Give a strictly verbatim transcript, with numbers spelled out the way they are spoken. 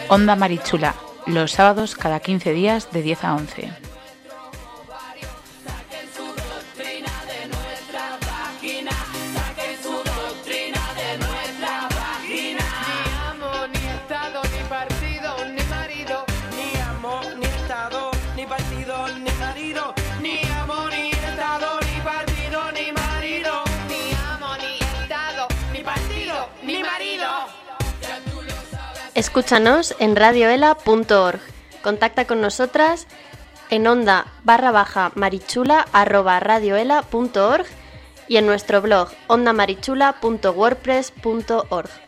Onda Marichula, los sábados cada quince días de diez a once. Escúchanos en radioela punto org. Contacta con nosotras en onda barra baja marichula arroba radioela punto org y en nuestro blog ondamarichula punto wordpress punto org.